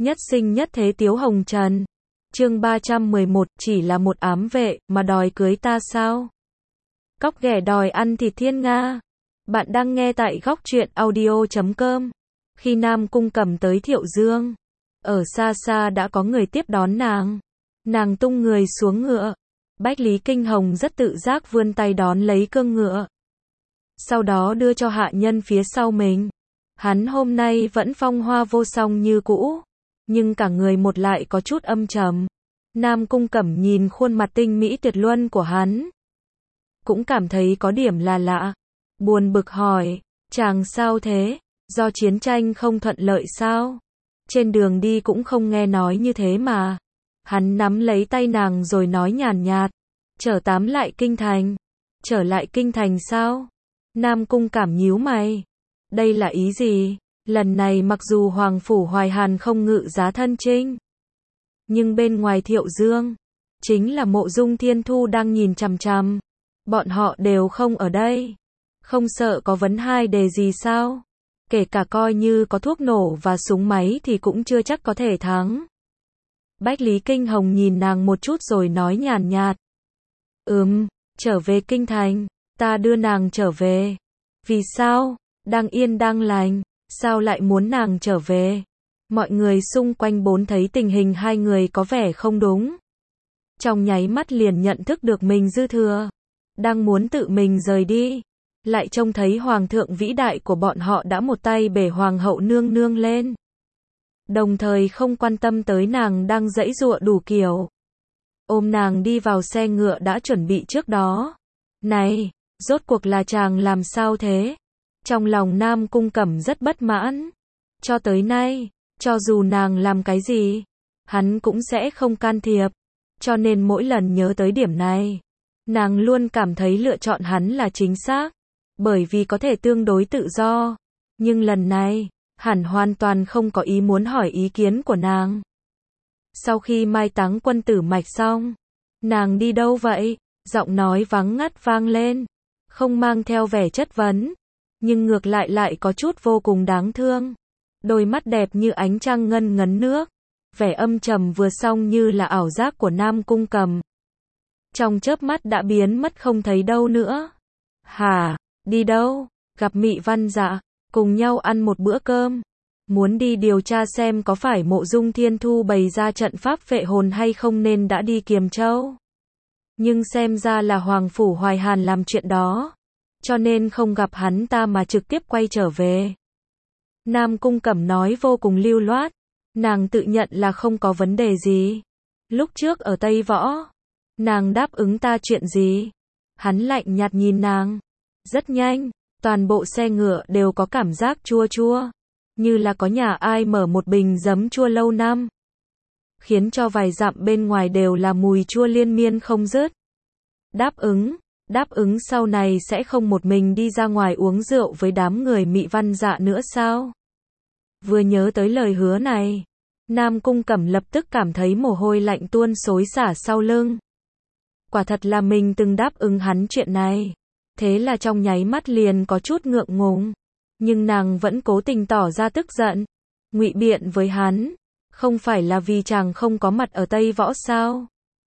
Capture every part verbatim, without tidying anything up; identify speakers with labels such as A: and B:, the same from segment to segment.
A: Nhất sinh nhất thế Tiếu Hồng Trần. Chương ba trăm mười một, chỉ là một ám vệ, mà đòi cưới ta sao? Cóc ghẻ đòi ăn thịt thiên nga. Bạn đang nghe tại góc truyện audio chấm com. Khi Nam Cung Cẩm tới Thiệu Dương, ở xa xa đã có người tiếp đón nàng. Nàng tung người xuống ngựa. Bách Lý Kinh Hồng rất tự giác vươn tay đón lấy cương ngựa. Sau đó đưa cho hạ nhân phía sau mình. Hắn hôm nay vẫn phong hoa vô song như cũ, nhưng cả người một lại có chút âm trầm. Nam Cung Cẩm nhìn khuôn mặt tinh mỹ tuyệt luân của hắn, cũng cảm thấy có điểm là lạ. Buồn bực hỏi, chàng sao thế? Do chiến tranh không thuận lợi sao? Trên đường đi cũng không nghe nói như thế mà. Hắn nắm lấy tay nàng rồi nói nhàn nhạt, trở tám lại kinh thành. Trở lại kinh thành sao? Nam Cung Cảm nhíu mày. Đây là ý gì? Lần này mặc dù Hoàng Phủ Hoài Hàn không ngự giá thân chinh, nhưng bên ngoài Thiệu Dương, chính là Mộ Dung Thiên Thu đang nhìn chằm chằm. Bọn họ đều không ở đây. Không sợ có vấn hai đề gì sao? Kể cả coi như có thuốc nổ và súng máy thì cũng chưa chắc có thể thắng. Bách Lý Kinh Hồng nhìn nàng một chút rồi nói nhàn nhạt. Ừm, trở về kinh thành, ta đưa nàng trở về. Vì sao? Đang yên đang lành, sao lại muốn nàng trở về? Mọi người xung quanh bốn thấy tình hình hai người có vẻ không đúng. Trong nháy mắt liền nhận thức được mình dư thừa. Đang muốn tự mình rời đi, lại trông thấy hoàng thượng vĩ đại của bọn họ đã một tay bể hoàng hậu nương nương lên. Đồng thời không quan tâm tới nàng đang giãy giụa đủ kiểu. Ôm nàng đi vào xe ngựa đã chuẩn bị trước đó. Này, rốt cuộc là chàng làm sao thế? Trong lòng Nam Cung Cẩm rất bất mãn. Cho tới nay, cho dù nàng làm cái gì, hắn cũng sẽ không can thiệp. Cho nên mỗi lần nhớ tới điểm này, nàng luôn cảm thấy lựa chọn hắn là chính xác, bởi vì có thể tương đối tự do. Nhưng lần này, hẳn hoàn toàn không có ý muốn hỏi ý kiến của nàng. Sau khi mai táng quân tử Mạch xong, nàng đi đâu vậy? Giọng nói vắng ngắt vang lên, không mang theo vẻ chất vấn, nhưng ngược lại lại có chút vô cùng đáng thương. Đôi mắt đẹp như ánh trăng ngân ngấn nước, vẻ âm trầm vừa xong như là ảo giác của Nam Cung Cẩm. Trong chớp mắt đã biến mất không thấy đâu nữa. Hả, đi đâu? Gặp Mị Văn Dạ, cùng nhau ăn một bữa cơm. Muốn đi điều tra xem có phải Mộ Dung Thiên Thu bày ra trận pháp phệ hồn hay không nên đã đi Kiềm Châu. Nhưng xem ra là Hoàng Phủ Hoài Hàn làm chuyện đó, cho nên không gặp hắn ta mà trực tiếp quay trở về. Nam Cung Cẩm nói vô cùng lưu loát, nàng tự nhận là không có vấn đề gì. Lúc trước ở Tây Võ, nàng đáp ứng ta chuyện gì? Hắn lạnh nhạt nhìn nàng. Rất nhanh, toàn bộ xe ngựa đều có cảm giác chua chua, như là có nhà ai mở một bình giấm chua lâu năm, khiến cho vài dặm bên ngoài đều là mùi chua liên miên không dứt. Đáp ứng, đáp ứng sau này sẽ không một mình đi ra ngoài uống rượu với đám người Mị Văn Dạ nữa sao? Vừa nhớ tới lời hứa này, Nam Cung Cẩm lập tức cảm thấy mồ hôi lạnh tuôn xối xả sau lưng. Quả thật là mình từng đáp ứng hắn chuyện này. Thế là trong nháy mắt liền có chút ngượng ngùng. Nhưng nàng vẫn cố tình tỏ ra tức giận, ngụy biện với hắn. Không phải là vì chàng không có mặt ở Tây Võ sao?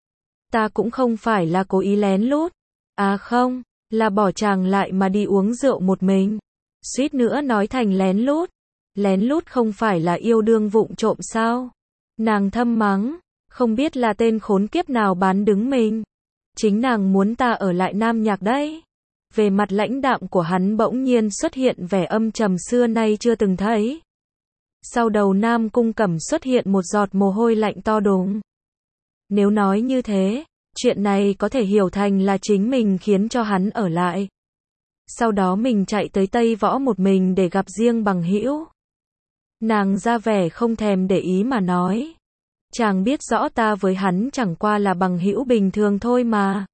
A: Ta cũng không phải là cố ý lén lút. À không, là bỏ chàng lại mà đi uống rượu một mình. Suýt nữa nói thành lén lút. Lén lút không phải là yêu đương vụng trộm sao? Nàng thâm mắng, không biết là tên khốn kiếp nào bán đứng mình. Chính nàng muốn ta ở lại Nam Nhạc đấy. Về mặt lãnh đạm của hắn bỗng nhiên xuất hiện vẻ âm trầm xưa nay chưa từng thấy. Sau đầu Nam Cung Cẩm xuất hiện một giọt mồ hôi lạnh to đùng. Nếu nói như thế, chuyện này có thể hiểu thành là chính mình khiến cho hắn ở lại. Sau đó mình chạy tới Tây Võ một mình để gặp riêng bằng hữu. Nàng ra vẻ không thèm để ý mà nói. Chàng biết rõ ta với hắn chẳng qua là bằng hữu bình thường thôi mà.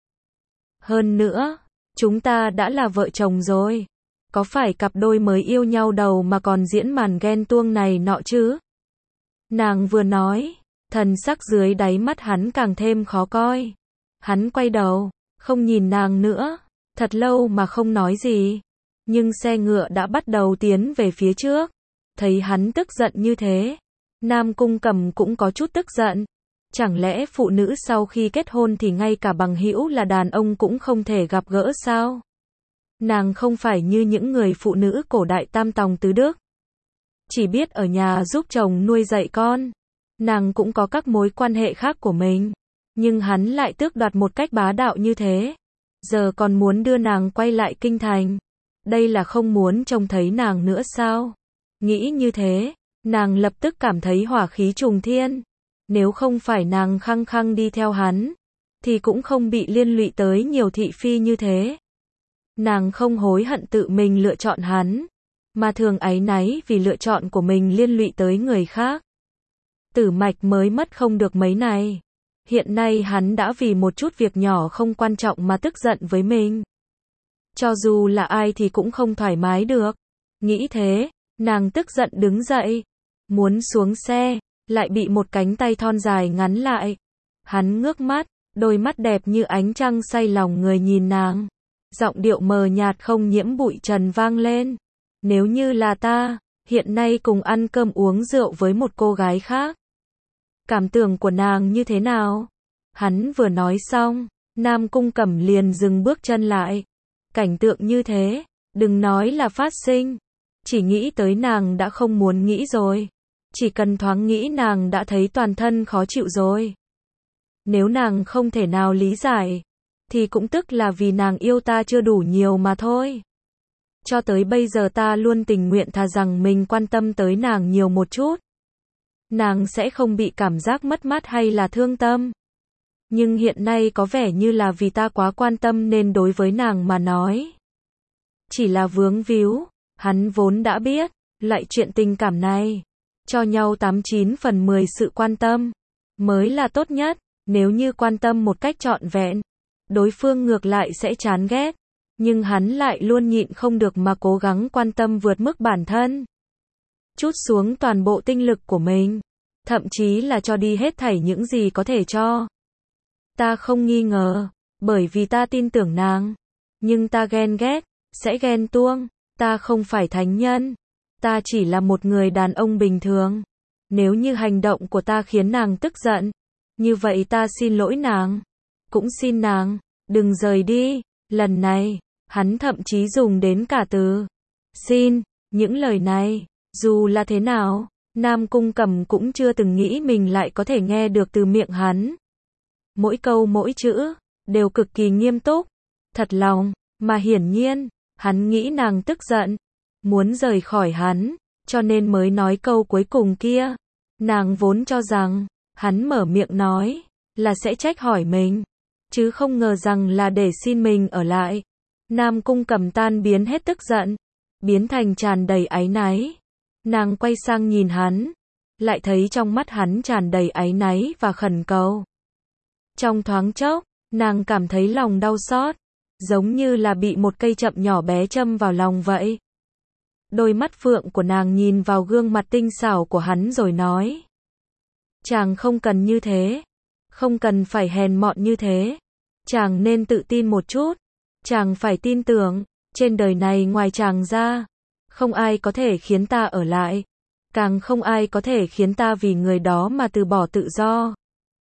A: Hơn nữa, chúng ta đã là vợ chồng rồi. Có phải cặp đôi mới yêu nhau đầu mà còn diễn màn ghen tuông này nọ chứ? Nàng vừa nói, thần sắc dưới đáy mắt hắn càng thêm khó coi. Hắn quay đầu, không nhìn nàng nữa, thật lâu mà không nói gì. Nhưng xe ngựa đã bắt đầu tiến về phía trước. Thấy hắn tức giận như thế, Nam Cung Cẩm cũng có chút tức giận. Chẳng lẽ phụ nữ sau khi kết hôn thì ngay cả bằng hữu là đàn ông cũng không thể gặp gỡ sao? Nàng không phải như những người phụ nữ cổ đại tam tòng tứ đức. Chỉ biết ở nhà giúp chồng nuôi dạy con. Nàng cũng có các mối quan hệ khác của mình. Nhưng hắn lại tước đoạt một cách bá đạo như thế. Giờ còn muốn đưa nàng quay lại kinh thành. Đây là không muốn trông thấy nàng nữa sao? Nghĩ như thế, nàng lập tức cảm thấy hỏa khí trùng thiên. Nếu không phải nàng khăng khăng đi theo hắn, thì cũng không bị liên lụy tới nhiều thị phi như thế. Nàng không hối hận tự mình lựa chọn hắn, mà thường áy náy vì lựa chọn của mình liên lụy tới người khác. Tử Mạch mới mất không được mấy này. Hiện nay hắn đã vì một chút việc nhỏ không quan trọng mà tức giận với mình. Cho dù là ai thì cũng không thoải mái được. Nghĩ thế, nàng tức giận đứng dậy, muốn xuống xe, lại bị một cánh tay thon dài ngắn lại. Hắn ngước mắt, đôi mắt đẹp như ánh trăng say lòng người nhìn nàng. Giọng điệu mờ nhạt không nhiễm bụi trần vang lên. Nếu như là ta, hiện nay cùng ăn cơm uống rượu với một cô gái khác. Cảm tưởng của nàng như thế nào? Hắn vừa nói xong, Nam Cung Cẩm liền dừng bước chân lại. Cảnh tượng như thế, đừng nói là phát sinh. Chỉ nghĩ tới nàng đã không muốn nghĩ rồi. Chỉ cần thoáng nghĩ nàng đã thấy toàn thân khó chịu rồi. Nếu nàng không thể nào lý giải, thì cũng tức là vì nàng yêu ta chưa đủ nhiều mà thôi. Cho tới bây giờ ta luôn tình nguyện thà rằng mình quan tâm tới nàng nhiều một chút. Nàng sẽ không bị cảm giác mất mát hay là thương tâm. Nhưng hiện nay có vẻ như là vì ta quá quan tâm nên đối với nàng mà nói. Chỉ là vướng víu, hắn vốn đã biết, lại chuyện tình cảm này. Cho nhau tám chín phần mười sự quan tâm, mới là tốt nhất. Nếu như quan tâm một cách trọn vẹn, đối phương ngược lại sẽ chán ghét. Nhưng hắn lại luôn nhịn không được mà cố gắng quan tâm vượt mức bản thân. Trút xuống toàn bộ tinh lực của mình. Thậm chí là cho đi hết thảy những gì có thể cho. Ta không nghi ngờ, bởi vì ta tin tưởng nàng. Nhưng ta ghen ghét, sẽ ghen tuông. Ta không phải thánh nhân. Ta chỉ là một người đàn ông bình thường. Nếu như hành động của ta khiến nàng tức giận, như vậy ta xin lỗi nàng. Cũng xin nàng, đừng rời đi. Lần này, hắn thậm chí dùng đến cả từ xin. Những lời này, dù là thế nào, Nam Cung Cẩm cũng chưa từng nghĩ mình lại có thể nghe được từ miệng hắn. Mỗi câu mỗi chữ, đều cực kỳ nghiêm túc, thật lòng, mà hiển nhiên, hắn nghĩ nàng tức giận, muốn rời khỏi hắn, cho nên mới nói câu cuối cùng kia. Nàng vốn cho rằng, hắn mở miệng nói, là sẽ trách hỏi mình, chứ không ngờ rằng là để xin mình ở lại. Nam Cung Cẩm tan biến hết tức giận, biến thành tràn đầy áy náy. Nàng quay sang nhìn hắn, lại thấy trong mắt hắn tràn đầy áy náy và khẩn cầu. Trong thoáng chốc, nàng cảm thấy lòng đau xót, giống như là bị một cây chậm nhỏ bé châm vào lòng vậy. Đôi mắt phượng của nàng nhìn vào gương mặt tinh xảo của hắn rồi nói. Chàng không cần như thế, không cần phải hèn mọn như thế, chàng nên tự tin một chút, chàng phải tin tưởng, trên đời này ngoài chàng ra, không ai có thể khiến ta ở lại, càng không ai có thể khiến ta vì người đó mà từ bỏ tự do.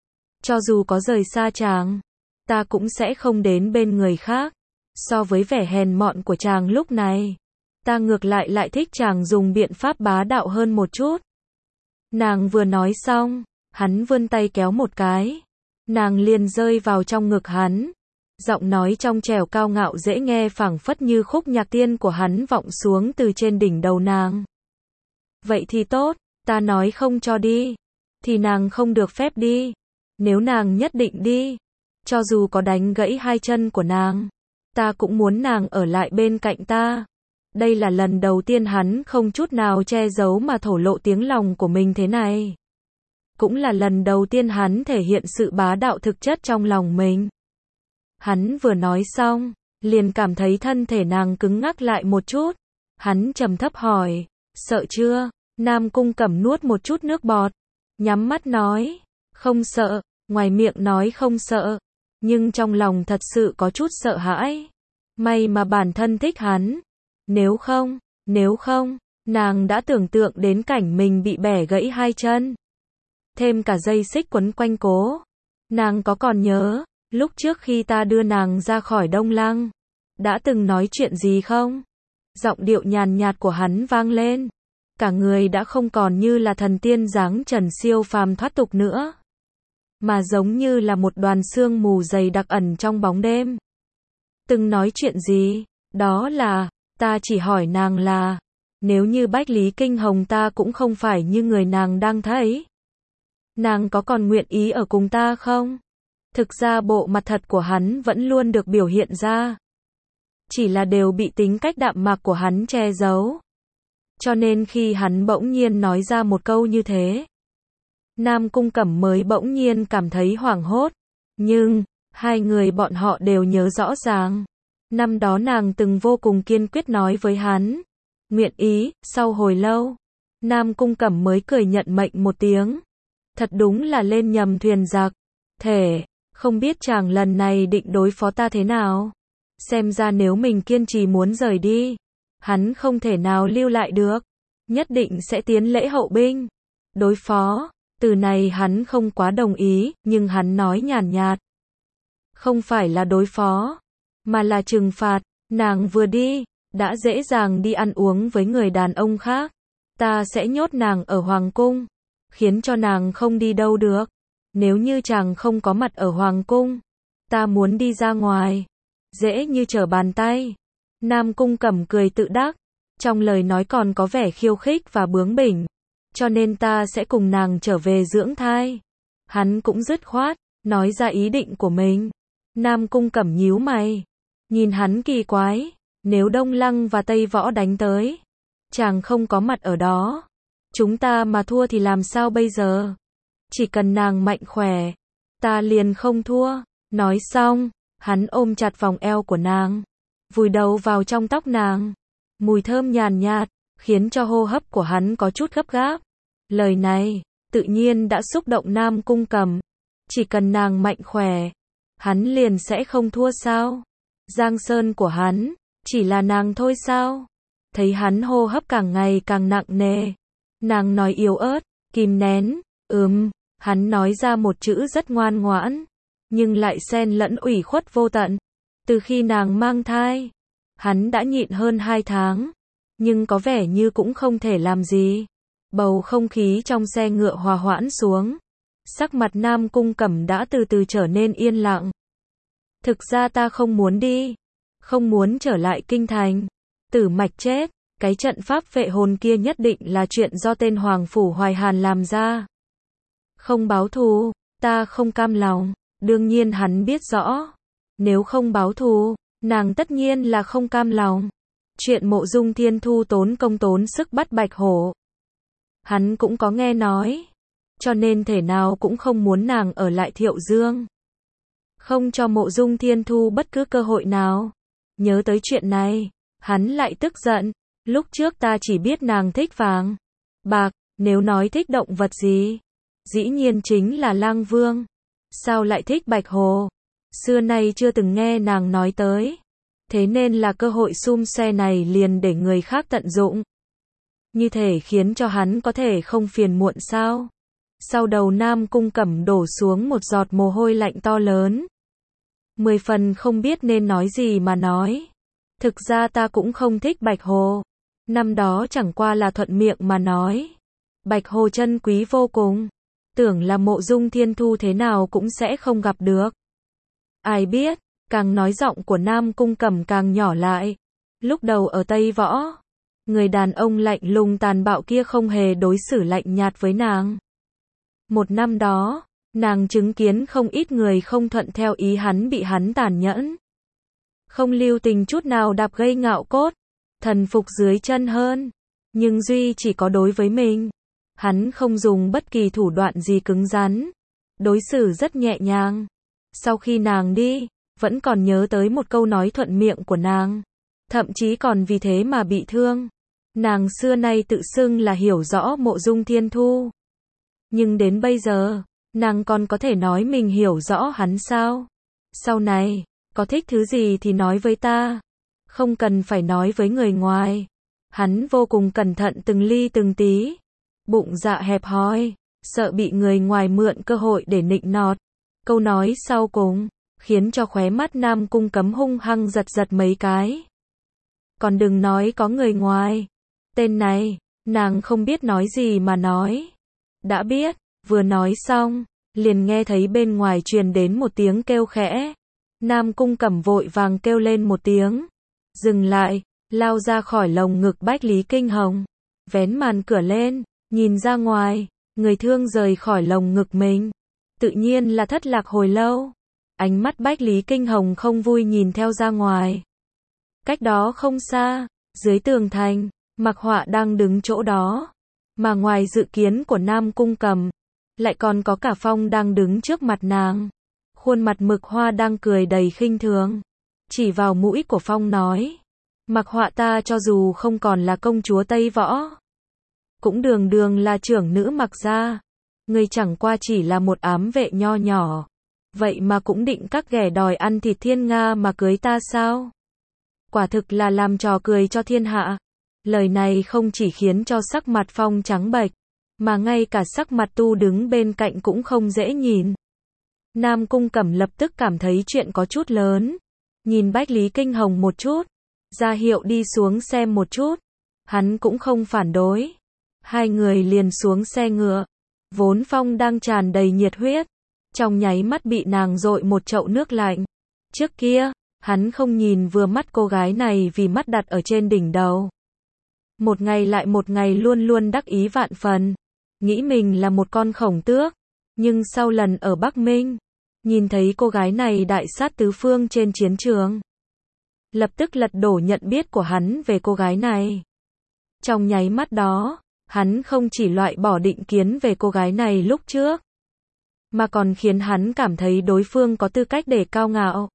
A: Cho dù có rời xa chàng, ta cũng sẽ không đến bên người khác. So với vẻ hèn mọn của chàng lúc này, ta ngược lại lại thích chàng dùng biện pháp bá đạo hơn một chút. Nàng vừa nói xong, hắn vươn tay kéo một cái, nàng liền rơi vào trong ngực hắn. Giọng nói trong trẻo cao ngạo dễ nghe phảng phất như khúc nhạc tiên của hắn vọng xuống từ trên đỉnh đầu nàng. Vậy thì tốt, ta nói không cho đi, thì nàng không được phép đi. Nếu nàng nhất định đi, cho dù có đánh gãy hai chân của nàng, ta cũng muốn nàng ở lại bên cạnh ta. Đây là lần đầu tiên hắn không chút nào che giấu mà thổ lộ tiếng lòng của mình thế này. Cũng là lần đầu tiên hắn thể hiện sự bá đạo thực chất trong lòng mình. Hắn vừa nói xong, liền cảm thấy thân thể nàng cứng ngắc lại một chút. Hắn trầm thấp hỏi, sợ chưa? Nam Cung Cẩm nuốt một chút nước bọt, nhắm mắt nói, không sợ. Ngoài miệng nói không sợ, nhưng trong lòng thật sự có chút sợ hãi. May mà bản thân thích hắn. Nếu không, nếu không, Nàng đã tưởng tượng đến cảnh mình bị bẻ gãy hai chân. Thêm cả dây xích quấn quanh cố. Nàng có còn nhớ, lúc trước khi ta đưa nàng ra khỏi Đông Lăng, đã từng nói chuyện gì không? Giọng điệu nhàn nhạt của hắn vang lên. Cả người đã không còn như là thần tiên dáng trần siêu phàm thoát tục nữa, mà giống như là một đoàn sương mù dày đặc ẩn trong bóng đêm. Từng nói chuyện gì? Đó là, ta chỉ hỏi nàng là, nếu như Bách Lý Kinh Hồng ta cũng không phải như người nàng đang thấy, nàng có còn nguyện ý ở cùng ta không? Thực ra bộ mặt thật của hắn vẫn luôn được biểu hiện ra, chỉ là đều bị tính cách đạm mạc của hắn che giấu. Cho nên khi hắn bỗng nhiên nói ra một câu như thế, Nam Cung Cẩm mới bỗng nhiên cảm thấy hoảng hốt. Nhưng, hai người bọn họ đều nhớ rõ ràng. Năm đó nàng từng vô cùng kiên quyết nói với hắn, nguyện ý. Sau hồi lâu, Nam Cung Cẩm mới cười nhận mệnh một tiếng. Thật đúng là lên nhầm thuyền giặc. Thể, không biết chàng lần này định đối phó ta thế nào. Xem ra nếu mình kiên trì muốn rời đi, hắn không thể nào lưu lại được. Nhất định sẽ tiến lễ hậu binh. Đối phó, từ này hắn không quá đồng ý, nhưng hắn nói nhàn nhạt. Không phải là đối phó, mà là trừng phạt. Nàng vừa đi, đã dễ dàng đi ăn uống với người đàn ông khác. Ta sẽ nhốt nàng ở Hoàng Cung, khiến cho nàng không đi đâu được. Nếu như chàng không có mặt ở Hoàng Cung, ta muốn đi ra ngoài, dễ như trở bàn tay. Nam Cung Cẩm cười tự đắc, trong lời nói còn có vẻ khiêu khích và bướng bỉnh. Cho nên ta sẽ cùng nàng trở về dưỡng thai. Hắn cũng dứt khoát, nói ra ý định của mình. Nam Cung Cẩm nhíu mày, nhìn hắn kỳ quái. Nếu Đông Lăng và Tây Võ đánh tới, chàng không có mặt ở đó, chúng ta mà thua thì làm sao bây giờ? Chỉ cần nàng mạnh khỏe, ta liền không thua. Nói xong, hắn ôm chặt vòng eo của nàng, vùi đầu vào trong tóc nàng. Mùi thơm nhàn nhạt, khiến cho hô hấp của hắn có chút gấp gáp. Lời này, tự nhiên đã xúc động Nam Cung Cẩm. Chỉ cần nàng mạnh khỏe, hắn liền sẽ không thua sao? Giang sơn của hắn, chỉ là nàng thôi sao? Thấy hắn hô hấp càng ngày càng nặng nề. Nàng nói yếu ớt, kìm nén, ừm, hắn nói ra một chữ rất ngoan ngoãn, nhưng lại xen lẫn ủy khuất vô tận. Từ khi nàng mang thai, hắn đã nhịn hơn hai tháng, nhưng có vẻ như cũng không thể làm gì. Bầu không khí trong xe ngựa hòa hoãn xuống. Sắc mặt Nam Cung Cẩm đã từ từ trở nên yên lặng. Thực ra ta không muốn đi, không muốn trở lại kinh thành. Tử Mạch chết, cái trận pháp vệ hồn kia nhất định là chuyện do tên Hoàng Phủ Hoài Hàn làm ra. Không báo thù, ta không cam lòng. Đương nhiên hắn biết rõ, nếu không báo thù, nàng tất nhiên là không cam lòng. Chuyện Mộ Dung Thiên Thu tốn công tốn sức bắt Bạch Hổ, hắn cũng có nghe nói, cho nên thể nào cũng không muốn nàng ở lại Thiệu Dương. Không cho Mộ Dung Thiên Thu bất cứ cơ hội nào. Nhớ tới chuyện này, hắn lại tức giận. Lúc trước ta chỉ biết nàng thích vàng, bạc, nếu nói thích động vật gì, dĩ nhiên chính là Lang Vương. Sao lại thích Bạch Hồ? Xưa nay chưa từng nghe nàng nói tới. Thế nên là cơ hội xum xe này liền để người khác tận dụng. Như thể khiến cho hắn có thể không phiền muộn sao? Sau đầu Nam Cung Cẩm đổ xuống một giọt mồ hôi lạnh to lớn. Mười phần không biết nên nói gì mà nói. Thực ra ta cũng không thích Bạch Hồ. Năm đó chẳng qua là thuận miệng mà nói. Bạch Hồ chân quý vô cùng. Tưởng là Mộ Dung Thiên Thu thế nào cũng sẽ không gặp được. Ai biết, càng nói giọng của Nam Cung Cẩm càng nhỏ lại. Lúc đầu ở Tây Võ, người đàn ông lạnh lùng tàn bạo kia không hề đối xử lạnh nhạt với nàng. Một năm đó, nàng chứng kiến không ít người không thuận theo ý hắn bị hắn tàn nhẫn, không lưu tình chút nào đạp gây ngạo cốt, thần phục dưới chân hơn. Nhưng duy chỉ có đối với mình, hắn không dùng bất kỳ thủ đoạn gì cứng rắn, đối xử rất nhẹ nhàng. Sau khi nàng đi, vẫn còn nhớ tới một câu nói thuận miệng của nàng, thậm chí còn vì thế mà bị thương. Nàng xưa nay tự xưng là hiểu rõ Mộ Dung Thiên Thu, nhưng đến bây giờ, nàng còn có thể nói mình hiểu rõ hắn sao? Sau này, có thích thứ gì thì nói với ta, không cần phải nói với người ngoài. Hắn vô cùng cẩn thận từng ly từng tí. Bụng dạ hẹp hòi, sợ bị người ngoài mượn cơ hội để nịnh nọt. Câu nói sau cùng, khiến cho khóe mắt Nam Cung Cấm hung hăng giật giật mấy cái. Còn đừng nói có người ngoài. Tên này, nàng không biết nói gì mà nói. Đã biết, vừa nói xong, liền nghe thấy bên ngoài truyền đến một tiếng kêu khẽ. Nam Cung Cẩm vội vàng kêu lên một tiếng. Dừng lại, lao ra khỏi lồng ngực Bách Lý Kinh Hồng. Vén màn cửa lên, nhìn ra ngoài, người thương rời khỏi lồng ngực mình. Tự nhiên là thất lạc hồi lâu. Ánh mắt Bách Lý Kinh Hồng không vui nhìn theo ra ngoài. Cách đó không xa, dưới tường thành, Mạc Họa đang đứng chỗ đó. Mà ngoài dự kiến của Nam Cung Cẩm, lại còn có cả Phong đang đứng trước mặt nàng. Khuôn mặt Mực Hoa đang cười đầy khinh thường. Chỉ vào mũi của Phong nói. Mạc Họa ta cho dù không còn là công chúa Tây Võ, cũng đường đường là trưởng nữ Mạc gia. Ngươi chẳng qua chỉ là một ám vệ nho nhỏ. Vậy mà cũng định các ghẻ đòi ăn thịt thiên nga mà cưới ta sao? Quả thực là làm trò cười cho thiên hạ. Lời này không chỉ khiến cho sắc mặt Phong trắng bệch, mà ngay cả sắc mặt Tu đứng bên cạnh cũng không dễ nhìn. Nam Cung Cẩm lập tức cảm thấy chuyện có chút lớn. Nhìn Bách Lý Kinh Hồng một chút, ra hiệu đi xuống xem một chút. Hắn cũng không phản đối. Hai người liền xuống xe ngựa. Vốn Phong đang tràn đầy nhiệt huyết, trong nháy mắt bị nàng dội một chậu nước lạnh. Trước kia, hắn không nhìn vừa mắt cô gái này vì mắt đặt ở trên đỉnh đầu. Một ngày lại một ngày luôn luôn đắc ý vạn phần, nghĩ mình là một con khổng tước. Nhưng sau lần ở Bắc Minh, nhìn thấy cô gái này đại sát tứ phương trên chiến trường, lập tức lật đổ nhận biết của hắn về cô gái này. Trong nháy mắt đó, hắn không chỉ loại bỏ định kiến về cô gái này lúc trước, mà còn khiến hắn cảm thấy đối phương có tư cách để cao ngạo.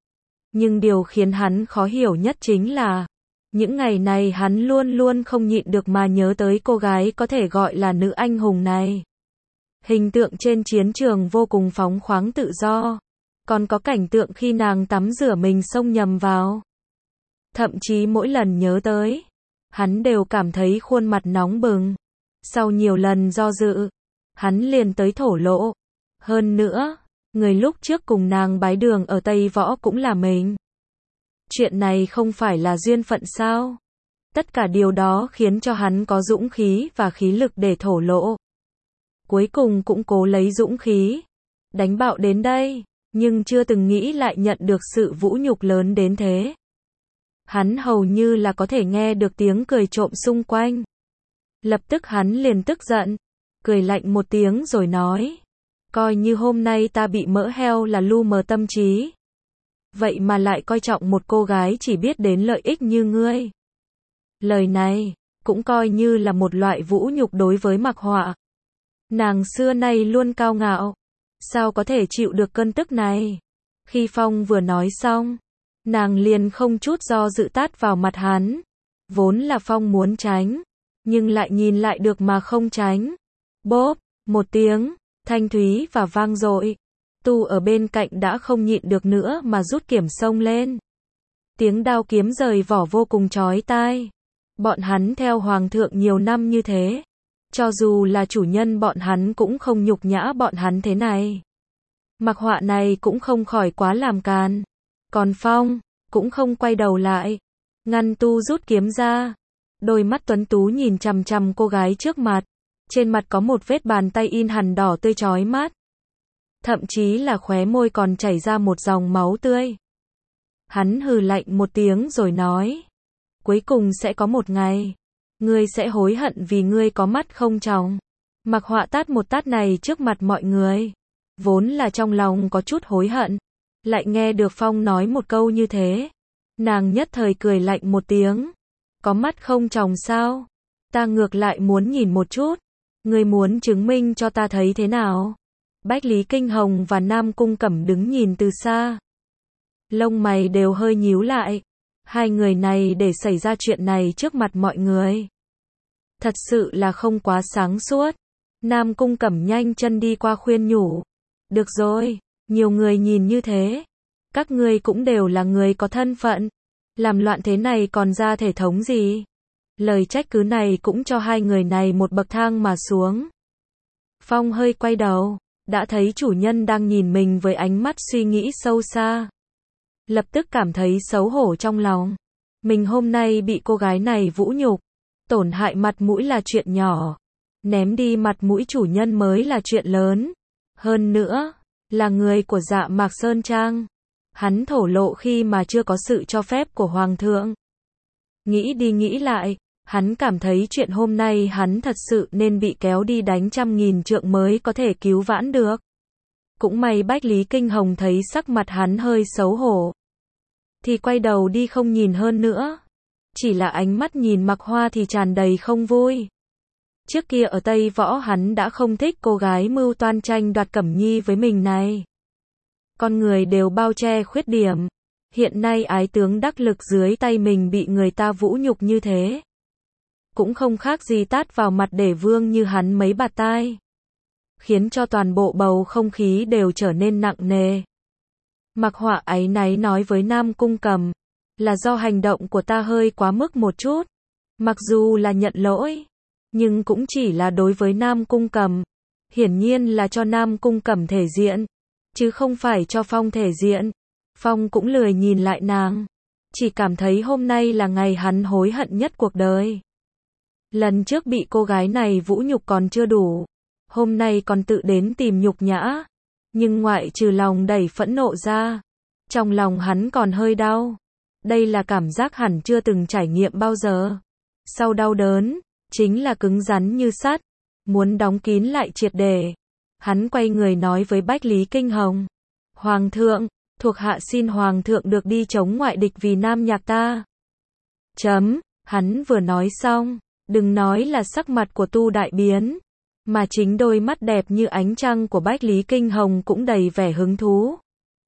A: Nhưng điều khiến hắn khó hiểu nhất chính là, những ngày này hắn luôn luôn không nhịn được mà nhớ tới cô gái có thể gọi là nữ anh hùng này. Hình tượng trên chiến trường vô cùng phóng khoáng tự do, còn có cảnh tượng khi nàng tắm rửa mình xông nhầm vào. Thậm chí mỗi lần nhớ tới, hắn đều cảm thấy khuôn mặt nóng bừng. Sau nhiều lần do dự, hắn liền tới thổ lộ. Hơn nữa, người lúc trước cùng nàng bái đường ở Tây Võ cũng là mình. Chuyện này không phải là duyên phận sao? Tất cả điều đó khiến cho hắn có dũng khí và khí lực để thổ lộ. Cuối cùng cũng cố lấy dũng khí, đánh bạo đến đây, nhưng chưa từng nghĩ lại nhận được sự vũ nhục lớn đến thế. Hắn hầu như là có thể nghe được tiếng cười trộm xung quanh. Lập tức hắn liền tức giận, cười lạnh một tiếng rồi nói. Coi như hôm nay ta bị mỡ heo là lu mờ tâm trí. Vậy mà lại coi trọng một cô gái chỉ biết đến lợi ích như ngươi. Lời này, cũng coi như là một loại vũ nhục đối với Mạc Họa. Nàng xưa nay luôn cao ngạo, sao có thể chịu được cơn tức này. Khi Phong vừa nói xong, nàng liền không chút do dự tát vào mặt hắn. Vốn là Phong muốn tránh, nhưng lại nhìn lại được mà không tránh. Bốp, một tiếng, thanh thúy và vang dội. Tu ở bên cạnh đã không nhịn được nữa mà rút kiếm xông lên. Tiếng đao kiếm rời vỏ vô cùng chói tai. Bọn hắn theo hoàng thượng nhiều năm như thế, cho dù là chủ nhân bọn hắn cũng không nhục nhã bọn hắn thế này. Mạc Họa này cũng không khỏi quá làm càn. Còn Phong, cũng không quay đầu lại. Ngăn Tu rút kiếm ra. Đôi mắt tuấn tú nhìn chằm chằm cô gái trước mặt. Trên mặt có một vết bàn tay in hằn đỏ tươi chói mắt. Thậm chí là khóe môi còn chảy ra một dòng máu tươi. Hắn hừ lạnh một tiếng rồi nói. Cuối cùng sẽ có một ngày, ngươi sẽ hối hận vì ngươi có mắt không tròng. Mạc Họa tát một tát này trước mặt mọi người. Vốn là trong lòng có chút hối hận. Lại nghe được Phong nói một câu như thế. Nàng nhất thời cười lạnh một tiếng. Có mắt không tròng sao? Ta ngược lại muốn nhìn một chút. Ngươi muốn chứng minh cho ta thấy thế nào? Bách Lý Kinh Hồng và Nam Cung Cẩm đứng nhìn từ xa. Lông mày đều hơi nhíu lại. Hai người này để xảy ra chuyện này trước mặt mọi người. Thật sự là không quá sáng suốt. Nam Cung Cẩm nhanh chân đi qua khuyên nhủ. Được rồi, nhiều người nhìn như thế. Các ngươi cũng đều là người có thân phận. Làm loạn thế này còn ra thể thống gì? Lời trách cứ này cũng cho hai người này một bậc thang mà xuống. Phong hơi quay đầu, đã thấy chủ nhân đang nhìn mình với ánh mắt suy nghĩ sâu xa. Lập tức cảm thấy xấu hổ trong lòng. Mình hôm nay bị cô gái này vũ nhục, tổn hại mặt mũi là chuyện nhỏ, ném đi mặt mũi chủ nhân mới là chuyện lớn. Hơn nữa, là người của Dạ Mạc Sơn Trang. Hắn thổ lộ khi mà chưa có sự cho phép của Hoàng thượng. Nghĩ đi nghĩ lại, hắn cảm thấy chuyện hôm nay hắn thật sự nên bị kéo đi đánh trăm nghìn trượng mới có thể cứu vãn được. Cũng may Bách Lý Kinh Hồng thấy sắc mặt hắn hơi xấu hổ, thì quay đầu đi không nhìn hơn nữa. Chỉ là ánh mắt nhìn Mặc Hoa thì tràn đầy không vui. Trước kia ở Tây Võ hắn đã không thích cô gái mưu toan tranh đoạt Cẩm Nhi với mình này. Con người đều bao che khuyết điểm. Hiện nay ái tướng đắc lực dưới tay mình bị người ta vũ nhục như thế. Cũng không khác gì tát vào mặt để vương như hắn mấy bạt tai. Khiến cho toàn bộ bầu không khí đều trở nên nặng nề. Mặc Họa áy náy nói với Nam Cung Cầm, là do hành động của ta hơi quá mức một chút. Mặc dù là nhận lỗi, nhưng cũng chỉ là đối với Nam Cung Cầm. Hiển nhiên là cho Nam Cung Cầm thể diện, chứ không phải cho Phong thể diện. Phong cũng lười nhìn lại nàng, chỉ cảm thấy hôm nay là ngày hắn hối hận nhất cuộc đời. Lần trước bị cô gái này vũ nhục còn chưa đủ, hôm nay còn tự đến tìm nhục nhã. Nhưng ngoại trừ lòng đầy phẫn nộ ra, trong lòng hắn còn hơi đau. Đây là cảm giác hẳn chưa từng trải nghiệm bao giờ. Sau đau đớn, chính là cứng rắn như sắt, muốn đóng kín lại triệt để. Hắn quay người nói với Bách Lý Kinh Hồng, Hoàng thượng, thuộc hạ xin Hoàng thượng được đi chống ngoại địch vì Nam Nhạc ta. Chấm, hắn vừa nói xong, đừng nói là sắc mặt của Tu Đại biến, mà chính đôi mắt đẹp như ánh trăng của Bách Lý Kinh Hồng cũng đầy vẻ hứng thú.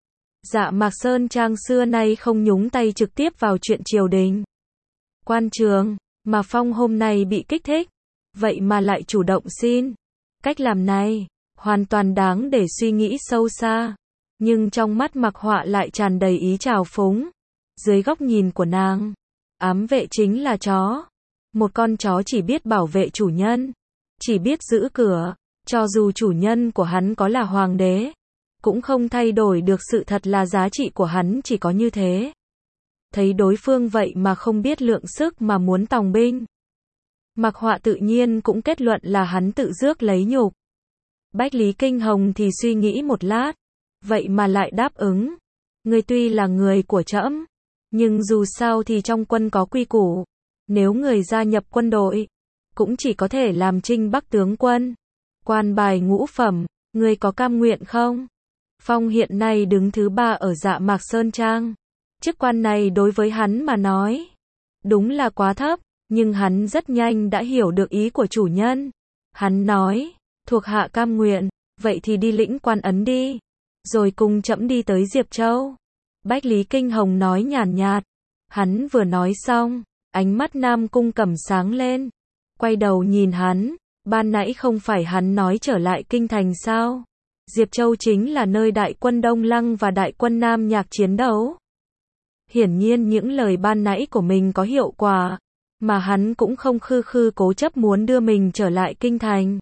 A: Dạ Mạc Sơn Trang xưa nay không nhúng tay trực tiếp vào chuyện triều đình, quan trường, mà Phong hôm nay bị kích thích, vậy mà lại chủ động xin. Cách làm này, hoàn toàn đáng để suy nghĩ sâu xa. Nhưng trong mắt Mặc Họa lại tràn đầy ý trào phúng. Dưới góc nhìn của nàng, ám vệ chính là chó. Một con chó chỉ biết bảo vệ chủ nhân, chỉ biết giữ cửa, cho dù chủ nhân của hắn có là hoàng đế, cũng không thay đổi được sự thật là giá trị của hắn chỉ có như thế. Thấy đối phương vậy mà không biết lượng sức mà muốn tòng binh, Mặc Họa tự nhiên cũng kết luận là hắn tự rước lấy nhục. Bách Lý Kinh Hồng thì suy nghĩ một lát, vậy mà lại đáp ứng. Ngươi tuy là người của trẫm, nhưng dù sao thì trong quân có quy củ. Nếu người gia nhập quân đội, cũng chỉ có thể làm Trinh Bắc tướng quân. Quan bài ngũ phẩm, ngươi có cam nguyện không? Phong hiện nay đứng thứ ba ở Dạ Mạc Sơn Trang. Chức quan này đối với hắn mà nói, đúng là quá thấp, nhưng hắn rất nhanh đã hiểu được ý của chủ nhân. Hắn nói, thuộc hạ cam nguyện, vậy thì đi lĩnh quan ấn đi, rồi cùng trẫm đi tới Diệp Châu. Bách Lý Kinh Hồng nói nhàn nhạt. Hắn vừa nói xong, ánh mắt Nam Cung Cẩm sáng lên, quay đầu nhìn hắn, ban nãy không phải hắn nói trở lại kinh thành sao? Diệp Châu chính là nơi đại quân Đông Lăng và đại quân Nam Nhạc chiến đấu. Hiển nhiên những lời ban nãy của mình có hiệu quả, mà hắn cũng không khư khư cố chấp muốn đưa mình trở lại kinh thành.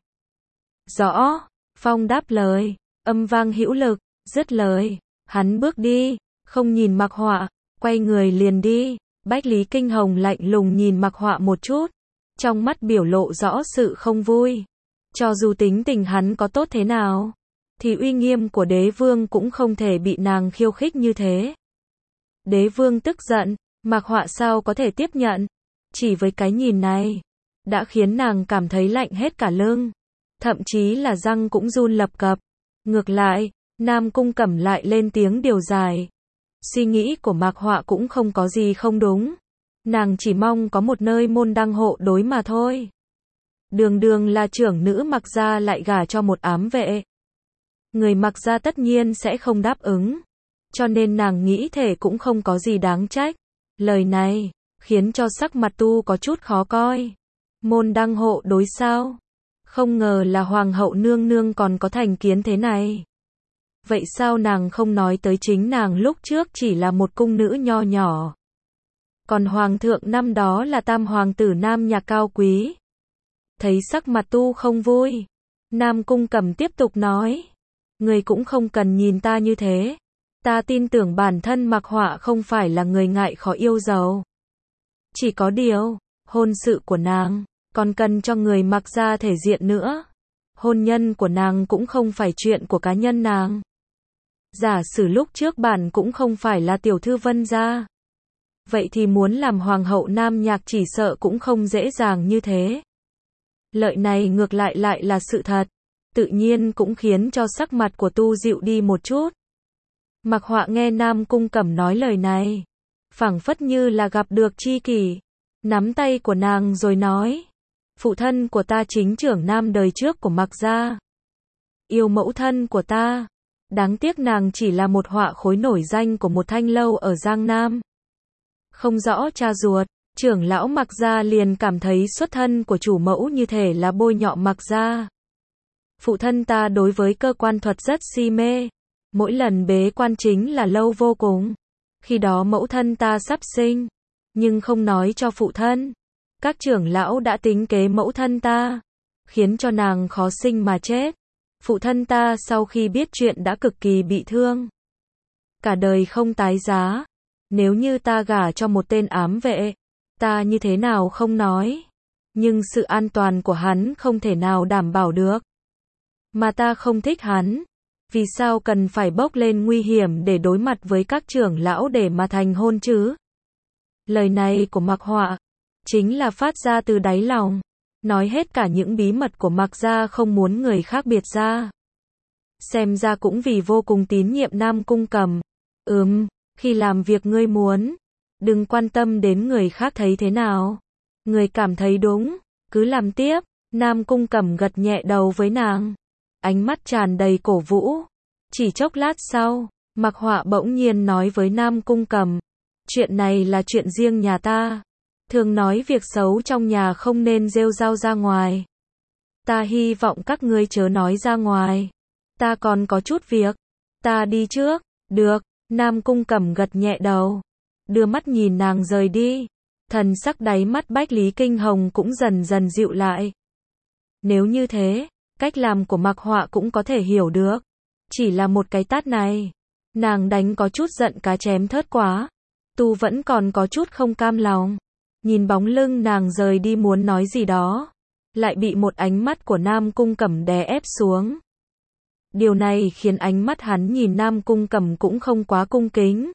A: Rõ, Phong đáp lời, âm vang hữu lực, dứt lời, hắn bước đi, không nhìn Mặc Họa, quay người liền đi. Bách Lý Kinh Hồng lạnh lùng nhìn Mặc Họa một chút, trong mắt biểu lộ rõ sự không vui. Cho dù tính tình hắn có tốt thế nào, thì uy nghiêm của đế vương cũng không thể bị nàng khiêu khích như thế. Đế vương tức giận, Mặc Họa sao có thể tiếp nhận? Chỉ với cái nhìn này, đã khiến nàng cảm thấy lạnh hết cả lưng, thậm chí là răng cũng run lập cập. Ngược lại, Nam Cung Cẩm lại lên tiếng điều giải. Suy nghĩ của Mặc Họa cũng không có gì không đúng. Nàng chỉ mong có một nơi môn đăng hộ đối mà thôi. Đường đường là trưởng nữ Mặc gia lại gả cho một ám vệ. Người Mặc gia tất nhiên sẽ không đáp ứng. Cho nên nàng nghĩ thể cũng không có gì đáng trách. Lời này, khiến cho sắc mặt Tu có chút khó coi. Môn đăng hộ đối sao? Không ngờ là Hoàng hậu nương nương còn có thành kiến thế này. Vậy sao nàng không nói tới chính nàng lúc trước chỉ là một cung nữ nho nhỏ? Còn hoàng thượng năm đó là tam hoàng tử Nam Nhạc cao quý. Thấy sắc mặt Tu không vui, Nam Cung Cẩm tiếp tục nói, người cũng không cần nhìn ta như thế. Ta tin tưởng bản thân Mạc Họa không phải là người ngại khó yêu giàu. Chỉ có điều, hôn sự của nàng, còn cần cho người Mạc gia thể diện nữa. Hôn nhân của nàng cũng không phải chuyện của cá nhân nàng. Giả sử lúc trước bản cũng không phải là tiểu thư Vân gia. Vậy thì muốn làm hoàng hậu Nam Nhạc chỉ sợ cũng không dễ dàng như thế. Lợi này ngược lại lại là sự thật, tự nhiên cũng khiến cho sắc mặt của Tu dịu đi một chút. Mạc Họa nghe Nam Cung Cẩm nói lời này, phảng phất như là gặp được tri kỷ, nắm tay của nàng rồi nói, phụ thân của ta chính trưởng nam đời trước của Mạc gia. Yêu mẫu thân của ta, đáng tiếc nàng chỉ là một họa khối nổi danh của một thanh lâu ở Giang Nam. Không rõ cha ruột, trưởng lão Mạc gia liền cảm thấy xuất thân của chủ mẫu như thể là bôi nhọ Mạc gia. Phụ thân ta đối với cơ quan thuật rất si mê, mỗi lần bế quan chính là lâu vô cùng. Khi đó mẫu thân ta sắp sinh, nhưng không nói cho phụ thân. Các trưởng lão đã tính kế mẫu thân ta, khiến cho nàng khó sinh mà chết. Phụ thân ta sau khi biết chuyện đã cực kỳ bị thương, cả đời không tái giá. Nếu như ta gả cho một tên ám vệ, ta như thế nào không nói, nhưng sự an toàn của hắn không thể nào đảm bảo được. Mà ta không thích hắn, vì sao cần phải bốc lên nguy hiểm để đối mặt với các trưởng lão để mà thành hôn chứ? Lời này của Mạc Họa chính là phát ra từ đáy lòng, nói hết cả những bí mật của Mạc gia không muốn người khác biết ra. Xem ra cũng vì vô cùng tín nhiệm Nam Cung Cẩm. Ừm, khi làm việc ngươi muốn, đừng quan tâm đến người khác thấy thế nào. Người cảm thấy đúng, cứ làm tiếp. Nam Cung Cẩm gật nhẹ đầu với nàng, ánh mắt tràn đầy cổ vũ. Chỉ chốc lát sau, Mạc Họa bỗng nhiên nói với Nam Cung Cẩm, chuyện này là chuyện riêng nhà ta. Thường nói việc xấu trong nhà không nên rêu rao ra ngoài. Ta hy vọng các ngươi chớ nói ra ngoài. Ta còn có chút việc. Ta đi trước. Được. Nam Cung Cẩm gật nhẹ đầu, đưa mắt nhìn nàng rời đi. Thần sắc đáy mắt Bách Lý Kinh Hồng cũng dần dần dịu lại. Nếu như thế, cách làm của Mạc Họa cũng có thể hiểu được. Chỉ là một cái tát này, nàng đánh có chút giận cá chém thớt quá. Tu vẫn còn có chút không cam lòng. Nhìn bóng lưng nàng rời đi muốn nói gì đó, lại bị một ánh mắt của Nam Cung Cẩm đè ép xuống. Điều này khiến ánh mắt hắn nhìn Nam Cung Cẩm cũng không quá cung kính.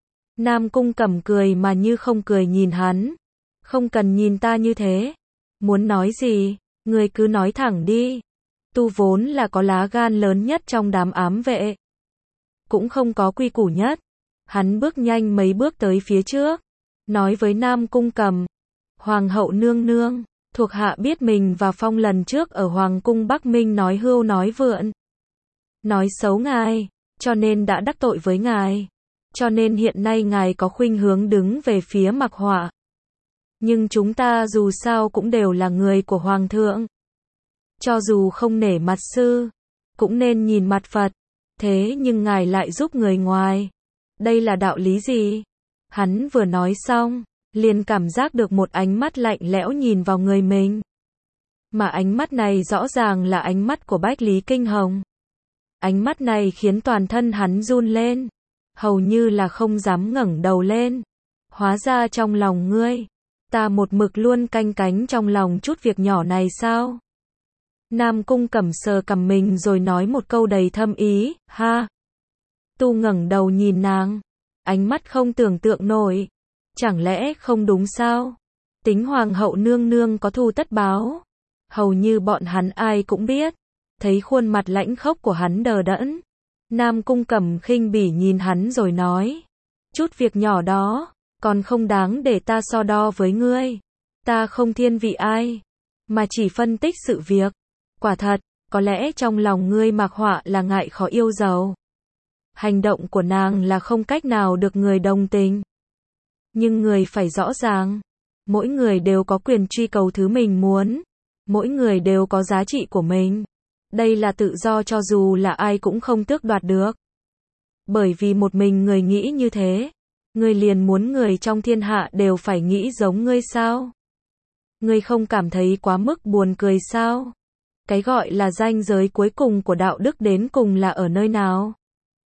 A: Nam Cung Cẩm cười mà như không cười nhìn hắn. Không cần nhìn ta như thế. Muốn nói gì, người cứ nói thẳng đi. Tu vốn là có lá gan lớn nhất trong đám ám vệ, cũng không có quy củ nhất. Hắn bước nhanh mấy bước tới phía trước, nói với Nam Cung Cẩm, Hoàng hậu nương nương, thuộc hạ biết mình và Phong lần trước ở Hoàng cung Bắc Minh nói hưu nói vượn, nói xấu ngài, cho nên đã đắc tội với ngài. Cho nên hiện nay ngài có khuynh hướng đứng về phía Mạc Họa. Nhưng chúng ta dù sao cũng đều là người của Hoàng thượng. Cho dù không nể mặt sư, cũng nên nhìn mặt Phật. Thế nhưng ngài lại giúp người ngoài. Đây là đạo lý gì? Hắn vừa nói xong, liền cảm giác được một ánh mắt lạnh lẽo nhìn vào người mình. Mà ánh mắt này rõ ràng là ánh mắt của Bách Lý Kinh Hồng. Ánh mắt này khiến toàn thân hắn run lên, hầu như là không dám ngẩng đầu lên. Hóa ra trong lòng ngươi, ta một mực luôn canh cánh trong lòng chút việc nhỏ này sao? Nam Cung Cẩm sờ cằm mình rồi nói một câu đầy thâm ý, ha. Tu ngẩng đầu nhìn nàng, ánh mắt không tưởng tượng nổi. Chẳng lẽ không đúng sao? Tính Hoàng hậu nương nương có thù tất báo. Hầu như bọn hắn ai cũng biết. Thấy khuôn mặt lãnh khốc của hắn đờ đẫn, Nam Cung Cẩm khinh bỉ nhìn hắn rồi nói, chút việc nhỏ đó, còn không đáng để ta so đo với ngươi. Ta không thiên vị ai, mà chỉ phân tích sự việc. Quả thật, có lẽ trong lòng ngươi Mạc Họa là ngại khó yêu giàu. Hành động của nàng là không cách nào được người đồng tình. Nhưng người phải rõ ràng, mỗi người đều có quyền truy cầu thứ mình muốn. Mỗi người đều có giá trị của mình. Đây là tự do cho dù là ai cũng không tước đoạt được. Bởi vì một mình người nghĩ như thế, Ngươi liền muốn người trong thiên hạ đều phải nghĩ giống ngươi sao? Ngươi không cảm thấy quá mức buồn cười sao? Cái gọi là ranh giới cuối cùng của đạo đức đến cùng là ở nơi nào?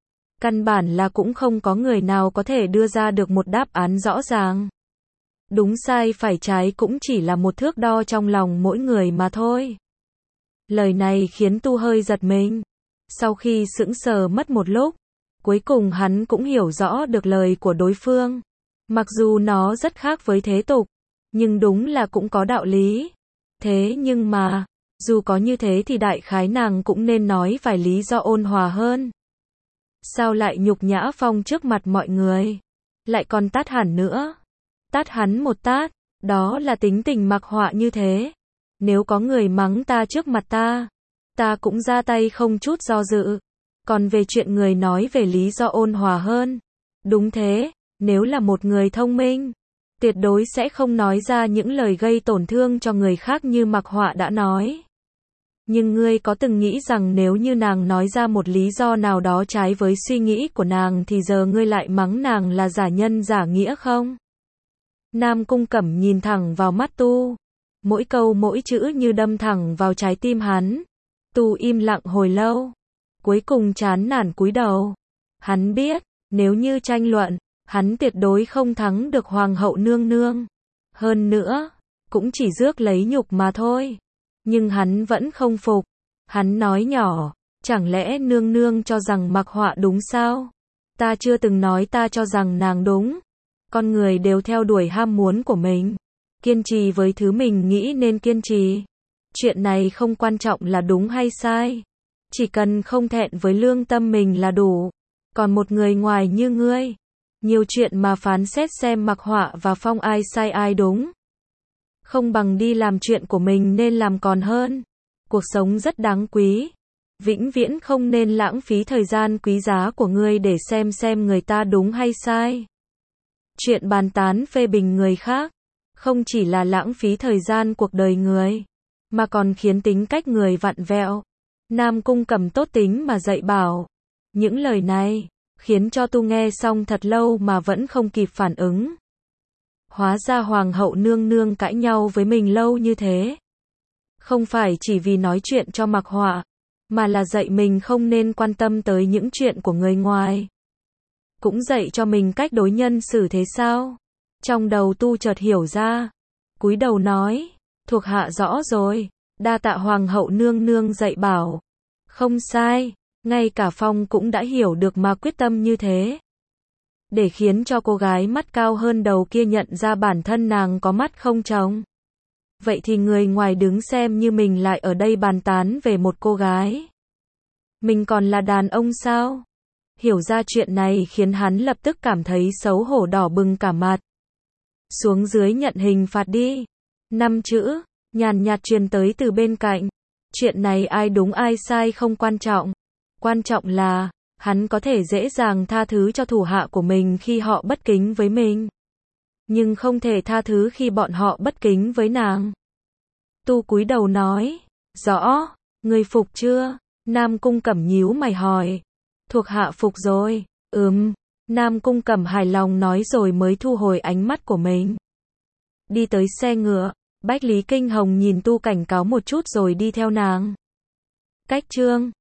A: Căn bản là cũng không có người nào có thể đưa ra được một đáp án rõ ràng. Đúng sai phải trái cũng chỉ là một thước đo trong lòng mỗi người mà thôi. Lời này khiến Tu hơi giật mình. Sau khi sững sờ mất một lúc, cuối cùng hắn cũng hiểu rõ được lời của đối phương. Mặc dù nó rất khác với thế tục, nhưng đúng là cũng có đạo lý. Thế nhưng mà, dù có như thế thì đại khái nàng cũng nên nói vài lý do ôn hòa hơn. Sao lại nhục nhã Phong trước mặt mọi người? Lại còn tát hẳn nữa. Tát hắn một tát, đó là tính tình Mặc Họa như thế. Nếu có người mắng ta trước mặt ta, ta cũng ra tay không chút do dự. Còn về chuyện người nói về lý do ôn hòa hơn, đúng thế, nếu là một người thông minh, tuyệt đối sẽ không nói ra những lời gây tổn thương cho người khác như Mặc Họa đã nói. Nhưng ngươi có từng nghĩ rằng nếu như nàng nói ra một lý do nào đó trái với suy nghĩ của nàng thì giờ ngươi lại mắng nàng là giả nhân giả nghĩa không? Nam Cung Cẩm nhìn thẳng vào mắt Tu. Mỗi câu mỗi chữ như đâm thẳng vào trái tim hắn. Tu im lặng hồi lâu. Cuối cùng chán nản cúi đầu. Hắn biết, nếu như tranh luận, hắn tuyệt đối không thắng được Hoàng hậu nương nương. Hơn nữa, cũng chỉ rước lấy nhục mà thôi. Nhưng hắn vẫn không phục. Hắn nói nhỏ, chẳng lẽ nương nương cho rằng Mặc Họa đúng sao? Ta chưa từng nói ta cho rằng nàng đúng. Con người đều theo đuổi ham muốn của mình. Kiên trì với thứ mình nghĩ nên kiên trì. Chuyện này không quan trọng là đúng hay sai. Chỉ cần không thẹn với lương tâm mình là đủ. Còn một người ngoài như ngươi, nhiều chuyện mà phán xét xem Mặc Họa và Phong ai sai ai đúng. Không bằng đi làm chuyện của mình nên làm còn hơn. Cuộc sống rất đáng quý. Vĩnh viễn không nên lãng phí thời gian quý giá của ngươi để xem xem người ta đúng hay sai. Chuyện bàn tán phê bình người khác, không chỉ là lãng phí thời gian cuộc đời người, mà còn khiến tính cách người vặn vẹo. Nam Cung Cẩm tốt tính mà dạy bảo. Những lời này, khiến cho Tu nghe xong thật lâu mà vẫn không kịp phản ứng. Hóa ra Hoàng hậu nương nương cãi nhau với mình lâu như thế. Không phải chỉ vì nói chuyện cho Mặc Họa, mà là dạy mình không nên quan tâm tới những chuyện của người ngoài. Cũng dạy cho mình cách đối nhân xử thế sao? Trong đầu Tu chợt hiểu ra. Cúi đầu nói, thuộc hạ rõ rồi, đa tạ Hoàng hậu nương nương dạy bảo. Không sai, ngay cả Phong cũng đã hiểu được mà quyết tâm như thế. Để khiến cho cô gái mắt cao hơn đầu kia nhận ra bản thân nàng có mắt không tròng. Vậy thì người ngoài đứng xem như mình lại ở đây bàn tán về một cô gái. Mình còn là đàn ông sao? Hiểu ra chuyện này khiến hắn lập tức cảm thấy xấu hổ đỏ bừng cả mặt. Xuống dưới nhận hình phạt đi. Năm chữ, nhàn nhạt truyền tới từ bên cạnh. Chuyện này ai đúng ai sai không quan trọng. Quan trọng là, hắn có thể dễ dàng tha thứ cho thủ hạ của mình khi họ bất kính với mình. Nhưng không thể tha thứ khi bọn họ bất kính với nàng. Tu cúi đầu nói, rõ, người phục chưa? Nam Cung Cẩm nhíu mày hỏi. Thuộc hạ phục rồi, ừm. Nam Cung Cẩm hài lòng nói rồi mới thu hồi ánh mắt của mình. Đi tới xe ngựa, Bách Lý Kinh Hồng nhìn Tu cảnh cáo một chút rồi đi theo nàng. Cách chương